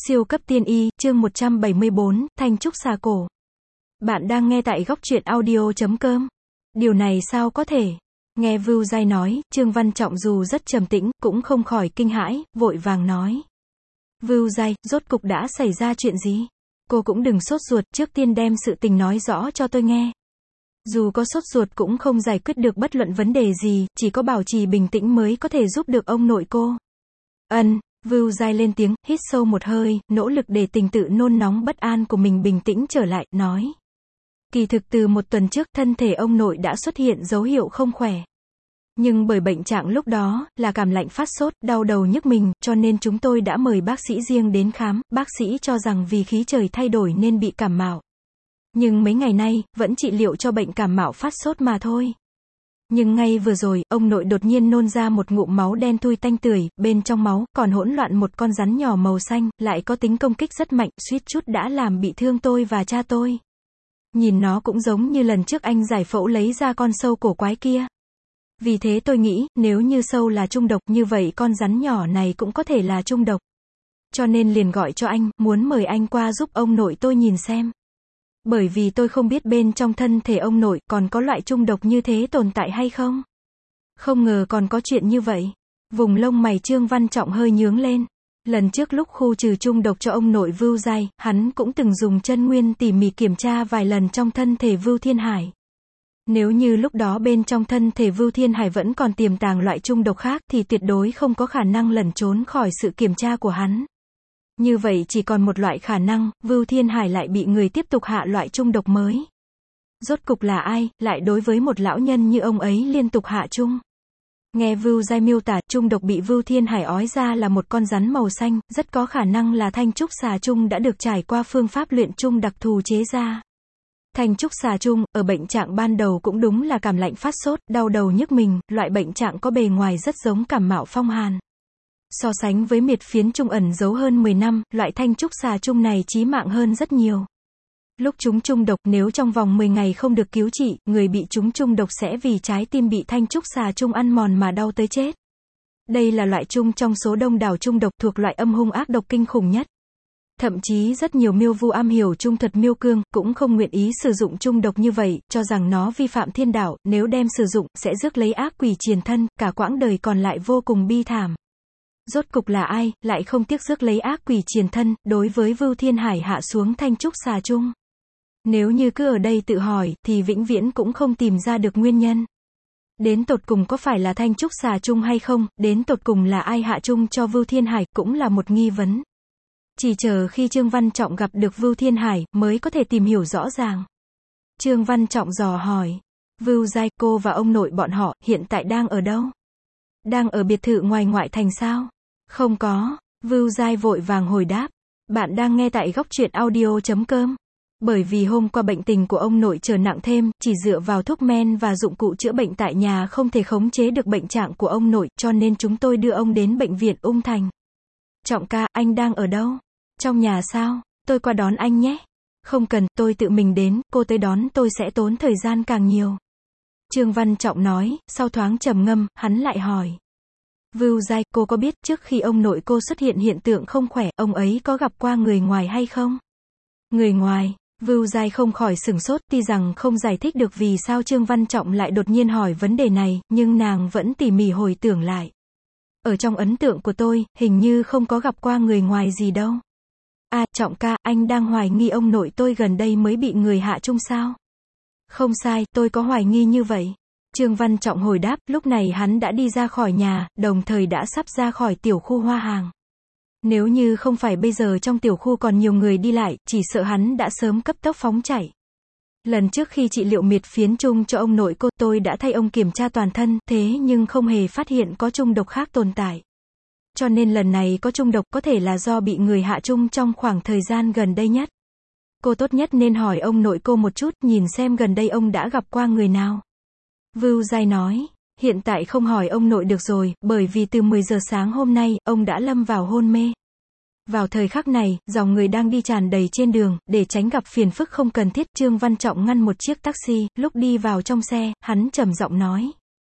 Siêu cấp tiên y, chương 174, Thanh trúc xà cổ. Bạn đang nghe tại góc truyện audio.com. Điều này sao có thể? Nghe Vưu Giai nói, Trương Văn Trọng dù rất trầm tĩnh, cũng không khỏi kinh hãi, vội vàng nói. Vưu Giai, rốt cục đã xảy ra chuyện gì? Cô cũng đừng sốt ruột, trước tiên đem sự tình nói rõ cho tôi nghe. Dù có sốt ruột cũng không giải quyết được bất luận vấn đề gì, chỉ có bảo trì bình tĩnh mới có thể giúp được ông nội cô. Vưu Giai lên tiếng, hít sâu một hơi, nỗ lực để tình tự nôn nóng bất an của mình bình tĩnh trở lại, nói. Kỳ thực từ một tuần trước, thân thể ông nội đã xuất hiện dấu hiệu không khỏe. Nhưng bởi bệnh trạng lúc đó, là cảm lạnh phát sốt, đau đầu nhức mình, cho nên chúng tôi đã mời bác sĩ riêng đến khám, bác sĩ cho rằng vì khí trời thay đổi nên bị cảm mạo. Nhưng mấy ngày nay, vẫn trị liệu cho bệnh cảm mạo phát sốt mà thôi. Nhưng ngay vừa rồi, ông nội đột nhiên nôn ra một ngụm máu đen thui tanh tưởi, bên trong máu, còn hỗn loạn một con rắn nhỏ màu xanh, lại có tính công kích rất mạnh, suýt chút đã làm bị thương tôi và cha tôi. Nhìn nó cũng giống như lần trước anh giải phẫu lấy ra con sâu cổ quái kia. Vì thế tôi nghĩ, nếu như sâu là trung độc, như vậy con rắn nhỏ này cũng có thể là trung độc. Cho nên liền gọi cho anh, muốn mời anh qua giúp ông nội tôi nhìn xem. Bởi vì tôi không biết bên trong thân thể ông nội còn có loại trung độc như thế tồn tại hay không. Không ngờ còn có chuyện như vậy. Vùng lông mày Trương Văn Trọng hơi nhướng lên. Lần trước lúc khu trừ trung độc cho ông nội Vưu Giai, hắn cũng từng dùng chân nguyên tỉ mỉ kiểm tra vài lần trong thân thể Vưu Thiên Hải. Nếu như lúc đó bên trong thân thể Vưu Thiên Hải vẫn còn tiềm tàng loại trung độc khác thì tuyệt đối không có khả năng lẩn trốn khỏi sự kiểm tra của hắn. Như vậy chỉ còn một loại khả năng, Vưu Thiên Hải lại bị người tiếp tục hạ loại trung độc mới. Rốt cục là ai, lại đối với một lão nhân như ông ấy liên tục hạ trung. Nghe Vưu Giai miêu tả, trung độc bị Vưu Thiên Hải ói ra là một con rắn màu xanh, rất có khả năng là thanh trúc xà trung đã được trải qua phương pháp luyện trung đặc thù chế ra. Thanh trúc xà trung, ở bệnh trạng ban đầu cũng đúng là cảm lạnh phát sốt, đau đầu nhức mình, loại bệnh trạng có bề ngoài rất giống cảm mạo phong hàn. So sánh với miệt phiến trung ẩn giấu hơn 10 năm, loại thanh trúc xà trung này chí mạng hơn rất nhiều. Lúc chúng trung độc, nếu trong vòng 10 ngày không được cứu trị, người bị chúng trung độc sẽ vì trái tim bị thanh trúc xà trung ăn mòn mà đau tới chết. Đây là loại trung trong số đông đảo trung độc thuộc loại âm hung ác độc kinh khủng nhất. Thậm chí rất nhiều miêu vu am hiểu trung thuật miêu cương, cũng không nguyện ý sử dụng trung độc như vậy, cho rằng nó vi phạm thiên đạo, nếu đem sử dụng, sẽ rước lấy ác quỷ triền thân, cả quãng đời còn lại vô cùng bi thảm. Rốt cục là ai, lại không tiếc rước lấy ác quỷ triền thân, đối với Vưu Thiên Hải hạ xuống thanh trúc xà trung. Nếu như cứ ở đây tự hỏi, thì vĩnh viễn cũng không tìm ra được nguyên nhân. Đến tột cùng có phải là thanh trúc xà trung hay không, đến tột cùng là ai hạ trung cho Vưu Thiên Hải, cũng là một nghi vấn. Chỉ chờ khi Trương Văn Trọng gặp được Vưu Thiên Hải, mới có thể tìm hiểu rõ ràng. Trương Văn Trọng dò hỏi. Vưu Giai, cô và ông nội bọn họ, hiện tại đang ở đâu? Đang ở biệt thự ngoài ngoại thành sao? Không có. Vưu Giai vội vàng hồi đáp. Bạn đang nghe tại góc truyện audio.com. Bởi vì hôm qua bệnh tình của ông nội trở nặng thêm, chỉ dựa vào thuốc men và dụng cụ chữa bệnh tại nhà không thể khống chế được bệnh trạng của ông nội, cho nên chúng tôi đưa ông đến bệnh viện Ung Thành. Trọng ca, anh đang ở đâu? Trong nhà sao? Tôi qua đón anh nhé. Không cần, tôi tự mình đến, cô tới đón tôi sẽ tốn thời gian càng nhiều. Trương Văn Trọng nói, sau thoáng trầm ngâm, hắn lại hỏi. Vưu Giai, cô có biết trước khi ông nội cô xuất hiện hiện tượng không khỏe, ông ấy có gặp qua người ngoài hay không? Người ngoài? Vưu Giai không khỏi sửng sốt, tuy rằng không giải thích được vì sao Trương Văn Trọng lại đột nhiên hỏi vấn đề này, nhưng nàng vẫn tỉ mỉ hồi tưởng lại. Ở trong ấn tượng của tôi, hình như không có gặp qua người ngoài gì đâu. À, Trọng ca, anh đang hoài nghi ông nội tôi gần đây mới bị người hạ trung sao? Không sai, tôi có hoài nghi như vậy. Trương Văn Trọng hồi đáp, lúc này hắn đã đi ra khỏi nhà, đồng thời đã sắp ra khỏi tiểu khu hoa hàng. Nếu như không phải bây giờ trong tiểu khu còn nhiều người đi lại, chỉ sợ hắn đã sớm cấp tốc phóng chạy. Lần trước khi trị liệu miệt phiến trung cho ông nội cô, tôi đã thay ông kiểm tra toàn thân, thế nhưng không hề phát hiện có trung độc khác tồn tại. Cho nên lần này có trung độc có thể là do bị người hạ trung trong khoảng thời gian gần đây nhất. Cô tốt nhất nên hỏi ông nội cô một chút, nhìn xem gần đây ông đã gặp qua người nào. Vưu Giai nói, hiện tại không hỏi ông nội được rồi, bởi vì từ 10 giờ sáng hôm nay, ông đã lâm vào hôn mê. Vào thời khắc này, dòng người đang đi tràn đầy trên đường, để tránh gặp phiền phức không cần thiết, Trương Văn Trọng ngăn một chiếc taxi, lúc đi vào trong xe, hắn trầm giọng nói.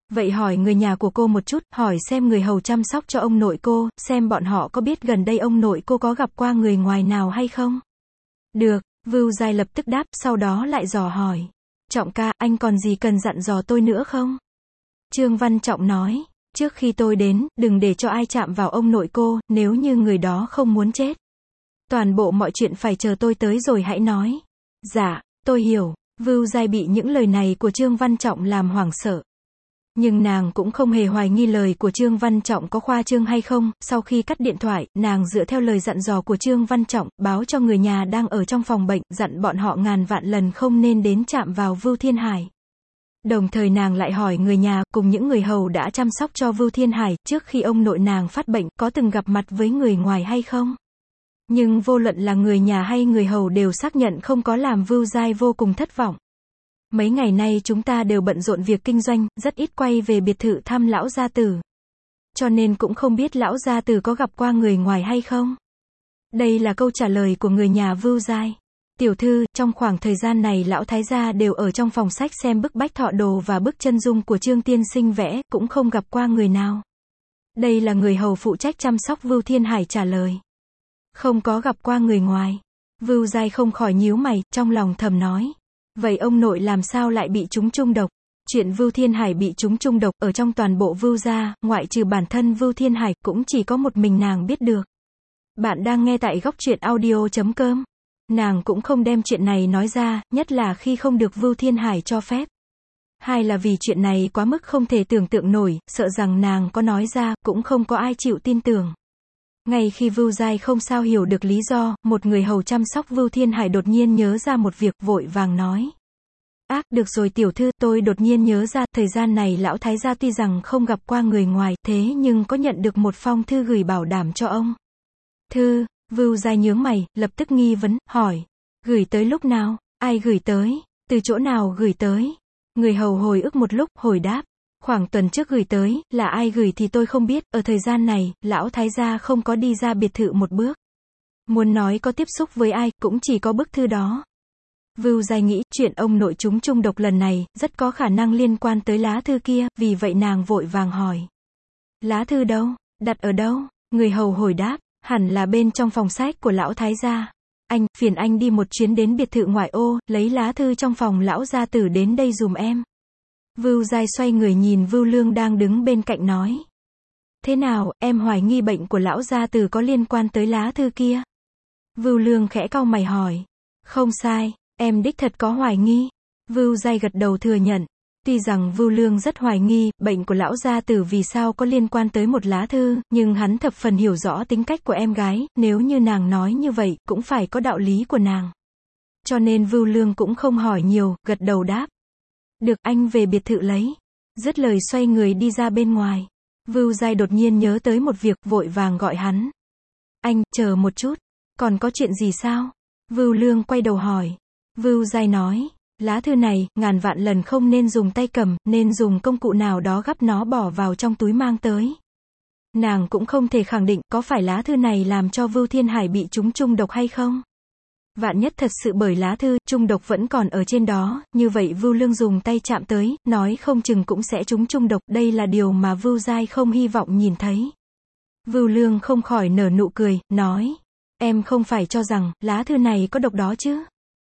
Vậy hỏi người nhà của cô một chút, hỏi xem người hầu chăm sóc cho ông nội cô, xem bọn họ có biết gần đây ông nội cô có gặp qua người ngoài nào hay không? Được, Vưu Giai lập tức đáp, sau đó lại dò hỏi. Trọng ca, anh còn gì cần dặn dò tôi nữa không? Trương Văn Trọng nói, trước khi tôi đến, đừng để cho ai chạm vào ông nội cô, nếu như người đó không muốn chết. Toàn bộ mọi chuyện phải chờ tôi tới rồi hãy nói. Dạ, tôi hiểu. Vưu Giai bị những lời này của Trương Văn Trọng làm hoảng sợ. Nhưng nàng cũng không hề hoài nghi lời của Trương Văn Trọng có khoa trương hay không, sau khi cắt điện thoại, nàng dựa theo lời dặn dò của Trương Văn Trọng, báo cho người nhà đang ở trong phòng bệnh, dặn bọn họ ngàn vạn lần không nên đến chạm vào Vưu Thiên Hải. Đồng thời nàng lại hỏi người nhà, cùng những người hầu đã chăm sóc cho Vưu Thiên Hải, trước khi ông nội nàng phát bệnh, có từng gặp mặt với người ngoài hay không? Nhưng vô luận là người nhà hay người hầu đều xác nhận không có, làm Vưu Giai vô cùng thất vọng. Mấy ngày nay chúng ta đều bận rộn việc kinh doanh, rất ít quay về biệt thự thăm lão gia tử. Cho nên cũng không biết lão gia tử có gặp qua người ngoài hay không. Đây là câu trả lời của người nhà Vưu Giai. Tiểu thư, trong khoảng thời gian này lão thái gia đều ở trong phòng sách xem bức bách thọ đồ và bức chân dung của Trương tiên sinh vẽ, cũng không gặp qua người nào. Đây là người hầu phụ trách chăm sóc Vưu Thiên Hải trả lời. Không có gặp qua người ngoài. Vưu Giai không khỏi nhíu mày, trong lòng thầm nói. Vậy ông nội làm sao lại bị trúng trung độc? Chuyện Vưu Thiên Hải bị trúng trung độc ở trong toàn bộ Vưu gia, ngoại trừ bản thân Vưu Thiên Hải, cũng chỉ có một mình nàng biết được. Bạn đang nghe tại góc truyện audio.com. Nàng cũng không đem chuyện này nói ra, nhất là khi không được Vưu Thiên Hải cho phép. Hai là vì chuyện này quá mức không thể tưởng tượng nổi, sợ rằng nàng có nói ra, cũng không có ai chịu tin tưởng. Ngay khi Vưu Giai không sao hiểu được lý do, một người hầu chăm sóc Vưu Thiên Hải đột nhiên nhớ ra một việc, vội vàng nói. Được rồi tiểu thư, tôi đột nhiên nhớ ra, thời gian này lão thái gia tuy rằng không gặp qua người ngoài, thế nhưng có nhận được một phong thư gửi bảo đảm cho ông. Thư? Vưu Giai nhướng mày, lập tức nghi vấn, hỏi. Gửi tới lúc nào? Ai gửi tới? Từ chỗ nào gửi tới? Người hầu hồi ức một lúc, hồi đáp. Khoảng tuần trước gửi tới, là ai gửi thì tôi không biết, ở thời gian này, lão thái gia không có đi ra biệt thự một bước. Muốn nói có tiếp xúc với ai, cũng chỉ có bức thư đó. Vưu Giai nghĩ, chuyện ông nội chúng trung độc lần này, rất có khả năng liên quan tới lá thư kia, vì vậy nàng vội vàng hỏi. Lá thư đâu? Đặt ở đâu? Người hầu hồi đáp, hẳn là bên trong phòng sách của lão thái gia. Phiền anh đi một chuyến đến biệt thự ngoại ô, lấy lá thư trong phòng lão gia tử đến đây dùm em. Vưu Giai xoay người nhìn Vưu Lương đang đứng bên cạnh nói. Thế nào, em hoài nghi bệnh của lão gia tử có liên quan tới lá thư kia? Vưu Lương khẽ cau mày hỏi. Không sai, em đích thật có hoài nghi. Vưu Giai gật đầu thừa nhận. Tuy rằng Vưu Lương rất hoài nghi, bệnh của lão gia tử vì sao có liên quan tới một lá thư, nhưng hắn thập phần hiểu rõ tính cách của em gái, nếu như nàng nói như vậy, cũng phải có đạo lý của nàng. Cho nên Vưu Lương cũng không hỏi nhiều, gật đầu đáp. Được, anh về biệt thự lấy. Dứt lời xoay người đi ra bên ngoài. Vưu Giai đột nhiên nhớ tới một việc, vội vàng gọi hắn. Anh, chờ một chút. Còn có chuyện gì sao? Vưu Lương quay đầu hỏi. Vưu Giai nói. Lá thư này, ngàn vạn lần không nên dùng tay cầm, nên dùng công cụ nào đó gắp nó bỏ vào trong túi mang tới. Nàng cũng không thể khẳng định, có phải lá thư này làm cho Vưu Thiên Hải bị trúng trung độc hay không? Vạn nhất thật sự bởi lá thư, trung độc vẫn còn ở trên đó, như vậy Vưu Lương dùng tay chạm tới, nói không chừng cũng sẽ trúng trung độc, đây là điều mà Vưu Giai không hy vọng nhìn thấy. Vưu Lương không khỏi nở nụ cười, nói. Em không phải cho rằng, lá thư này có độc đó chứ?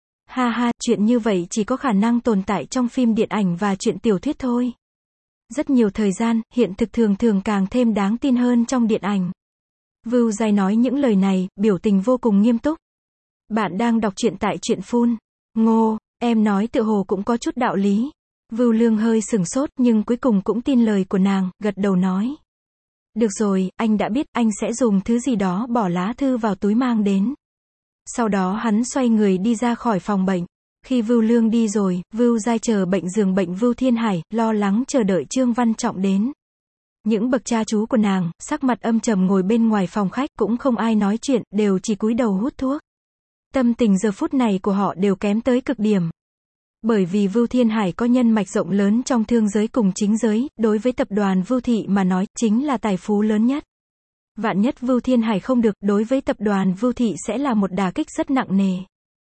Ha ha, chuyện như vậy chỉ có khả năng tồn tại trong phim điện ảnh và truyện tiểu thuyết thôi. Rất nhiều thời gian, hiện thực thường thường càng thêm đáng tin hơn trong điện ảnh. Vưu Giai nói những lời này, biểu tình vô cùng nghiêm túc. Bạn đang đọc truyện tại truyện Phun. Ngô, em nói tựa hồ cũng có chút đạo lý. Vưu Lương hơi sửng sốt nhưng cuối cùng cũng tin lời của nàng, gật đầu nói. Được rồi, anh đã biết, anh sẽ dùng thứ gì đó bỏ lá thư vào túi mang đến. Sau đó hắn xoay người đi ra khỏi phòng bệnh. Khi Vưu Lương đi rồi, Vưu Giai chờ bệnh giường bệnh Vưu Thiên Hải, lo lắng chờ đợi Trương Văn Trọng đến. Những bậc cha chú của nàng, sắc mặt âm trầm ngồi bên ngoài phòng khách, cũng không ai nói chuyện, đều chỉ cúi đầu hút thuốc. Tâm tình giờ phút này của họ đều kém tới cực điểm. Bởi vì Vưu Thiên Hải có nhân mạch rộng lớn trong thương giới cùng chính giới, đối với tập đoàn Vưu Thị mà nói, chính là tài phú lớn nhất. Vạn nhất Vưu Thiên Hải không được, đối với tập đoàn Vưu Thị sẽ là một đả kích rất nặng nề.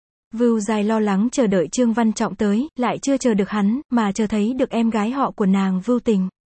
Vưu Giai lo lắng chờ đợi Trương Văn Trọng tới, lại chưa chờ được hắn, mà chờ thấy được em gái họ của nàng Vưu Tình.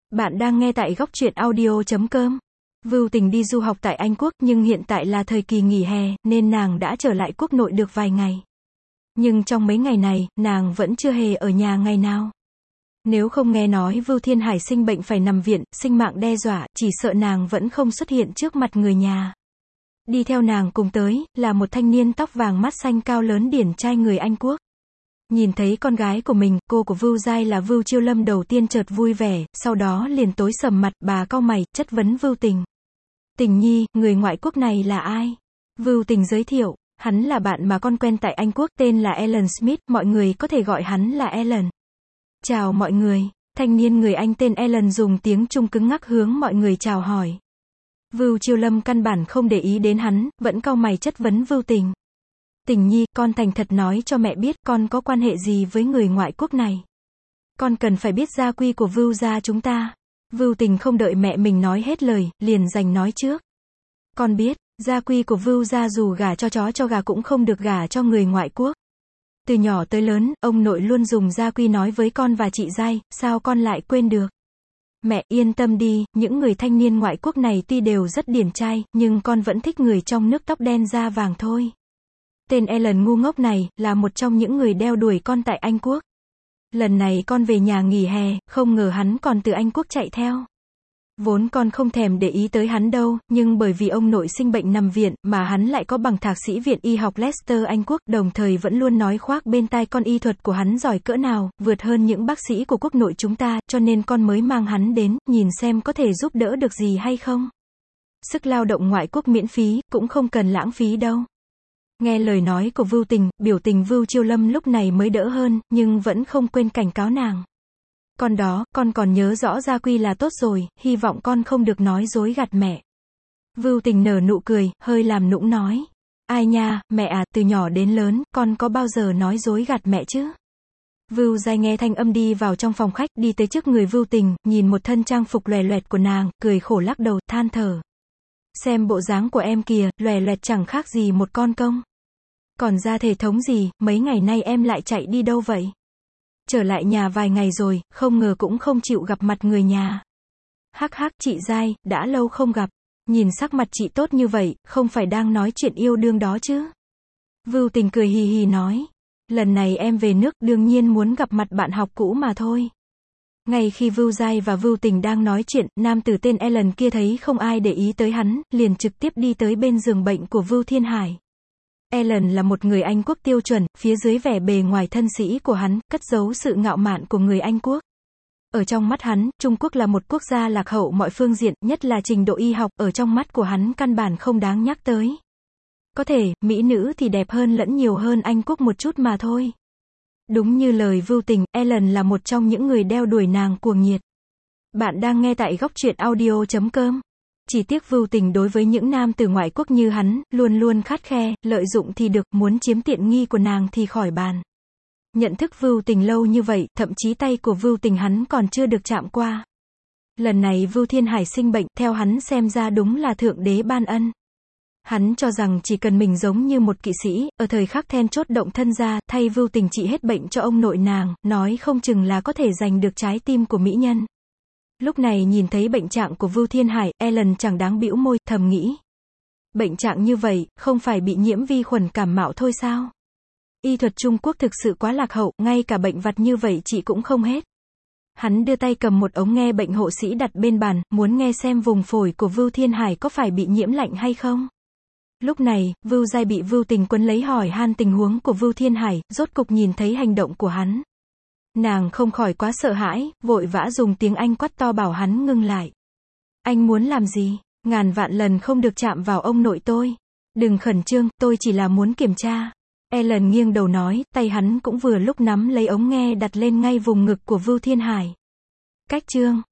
Bạn đang nghe tại góc truyện audio.com. Vưu Tình đi du học tại Anh Quốc, nhưng hiện tại là thời kỳ nghỉ hè, nên nàng đã trở lại quốc nội được vài ngày. Nhưng trong mấy ngày này, nàng vẫn chưa hề ở nhà ngày nào. Nếu không nghe nói Vưu Thiên Hải sinh bệnh phải nằm viện, sinh mạng đe dọa, chỉ sợ nàng vẫn không xuất hiện trước mặt người nhà. Đi theo nàng cùng tới, là một thanh niên tóc vàng mắt xanh cao lớn điển trai người Anh Quốc. Nhìn thấy con gái của mình, cô của Vưu Giai là Vưu Chiêu Lâm đầu tiên chợt vui vẻ, sau đó liền tối sầm mặt, bà cau mày, chất vấn Vưu Tình. Tình nhi, người ngoại quốc này là ai? Vưu Tình giới thiệu, hắn là bạn mà con quen tại Anh Quốc, tên là Alan Smith, mọi người có thể gọi hắn là Alan. Chào mọi người, thanh niên người Anh tên Alan dùng tiếng Trung cứng ngắc hướng mọi người chào hỏi. Vưu Chiêu Lâm căn bản không để ý đến hắn, vẫn cau mày chất vấn Vưu Tình. Tình nhi, con thành thật nói cho mẹ biết con có quan hệ gì với người ngoại quốc này. Con cần phải biết gia quy của Vưu gia chúng ta. Vưu Tình không đợi mẹ mình nói hết lời, liền giành nói trước. Con biết, gia quy của Vưu gia dù gả cho chó cho gà cũng không được gả cho người ngoại quốc. Từ nhỏ tới lớn, ông nội luôn dùng gia quy nói với con và chị Giai, sao con lại quên được. Mẹ yên tâm đi, những người thanh niên ngoại quốc này tuy đều rất điển trai, nhưng con vẫn thích người trong nước tóc đen da vàng thôi. Tên Alan ngu ngốc này, là một trong những người đeo đuổi con tại Anh Quốc. Lần này con về nhà nghỉ hè, không ngờ hắn còn từ Anh Quốc chạy theo. Vốn con không thèm để ý tới hắn đâu, nhưng bởi vì ông nội sinh bệnh nằm viện, mà hắn lại có bằng thạc sĩ viện y học Leicester Anh Quốc, đồng thời vẫn luôn nói khoác bên tai con y thuật của hắn giỏi cỡ nào, vượt hơn những bác sĩ của quốc nội chúng ta, cho nên con mới mang hắn đến, nhìn xem có thể giúp đỡ được gì hay không. Sức lao động ngoại quốc miễn phí, cũng không cần lãng phí đâu. Nghe lời nói của Vưu Tình, biểu tình Vưu Chiêu Lâm lúc này mới đỡ hơn, nhưng vẫn không quên cảnh cáo nàng. Con đó, con còn nhớ rõ gia quy là tốt rồi, hy vọng con không được nói dối gạt mẹ. Vưu Tình nở nụ cười, hơi làm nũng nói. Ai nha, mẹ à, từ nhỏ đến lớn, con có bao giờ nói dối gạt mẹ chứ? Vưu Giai nghe thanh âm đi vào trong phòng khách, đi tới trước người Vưu Tình, nhìn một thân trang phục lòe loẹt của nàng, cười khổ lắc đầu, than thở. Xem bộ dáng của em kìa, lòe loẹt chẳng khác gì một con công. Còn ra thể thống gì, mấy ngày nay em lại chạy đi đâu vậy? Trở lại nhà vài ngày rồi, không ngờ cũng không chịu gặp mặt người nhà. Hắc hắc, chị Giai, đã lâu không gặp. Nhìn sắc mặt chị tốt như vậy, không phải đang nói chuyện yêu đương đó chứ? Vưu Tình cười hì hì nói. Lần này em về nước, đương nhiên muốn gặp mặt bạn học cũ mà thôi. Ngay khi Vưu Giai và Vưu Tình đang nói chuyện, nam tử tên Alan kia thấy không ai để ý tới hắn, liền trực tiếp đi tới bên giường bệnh của Vưu Thiên Hải. Alan là một người Anh Quốc tiêu chuẩn, phía dưới vẻ bề ngoài thân sĩ của hắn, cất giấu sự ngạo mạn của người Anh Quốc. Ở trong mắt hắn, Trung Quốc là một quốc gia lạc hậu mọi phương diện, nhất là trình độ y học, ở trong mắt của hắn căn bản không đáng nhắc tới. Có thể, mỹ nữ thì đẹp hơn lẫn nhiều hơn Anh Quốc một chút mà thôi. Đúng như lời Vưu Tình, Alan là một trong những người đeo đuổi nàng cuồng nhiệt. Bạn đang nghe tại góc truyện audio.com. Chỉ tiếc Vưu Tình đối với những nam từ ngoại quốc như hắn, luôn luôn khắt khe, lợi dụng thì được, muốn chiếm tiện nghi của nàng thì khỏi bàn. Nhận thức Vưu Tình lâu như vậy, thậm chí tay của Vưu Tình hắn còn chưa được chạm qua. Lần này Vưu Thiên Hải sinh bệnh, theo hắn xem ra đúng là thượng đế ban ân. Hắn cho rằng chỉ cần mình giống như một kỵ sĩ, ở thời khắc then chốt động thân ra, thay Vưu Tình trị hết bệnh cho ông nội nàng, nói không chừng là có thể giành được trái tim của mỹ nhân. Lúc này nhìn thấy bệnh trạng của Vưu Thiên Hải, Alan chẳng đáng bĩu môi, thầm nghĩ. Bệnh trạng như vậy, không phải bị nhiễm vi khuẩn cảm mạo thôi sao? Y thuật Trung Quốc thực sự quá lạc hậu, ngay cả bệnh vặt như vậy chị cũng không hết. Hắn đưa tay cầm một ống nghe bệnh hộ sĩ đặt bên bàn, muốn nghe xem vùng phổi của Vưu Thiên Hải có phải bị nhiễm lạnh hay không. Lúc này, Vưu Giai bị Vưu Tình quấn lấy hỏi han tình huống của Vưu Thiên Hải, rốt cục nhìn thấy hành động của hắn. Nàng không khỏi quá sợ hãi, vội vã dùng tiếng Anh quát to bảo hắn ngưng lại. Anh muốn làm gì? Ngàn vạn lần không được chạm vào ông nội tôi. Đừng khẩn trương, tôi chỉ là muốn kiểm tra. Alan nghiêng đầu nói, tay hắn cũng vừa lúc nắm lấy ống nghe đặt lên ngay vùng ngực của Vưu Thiên Hải. Cách chương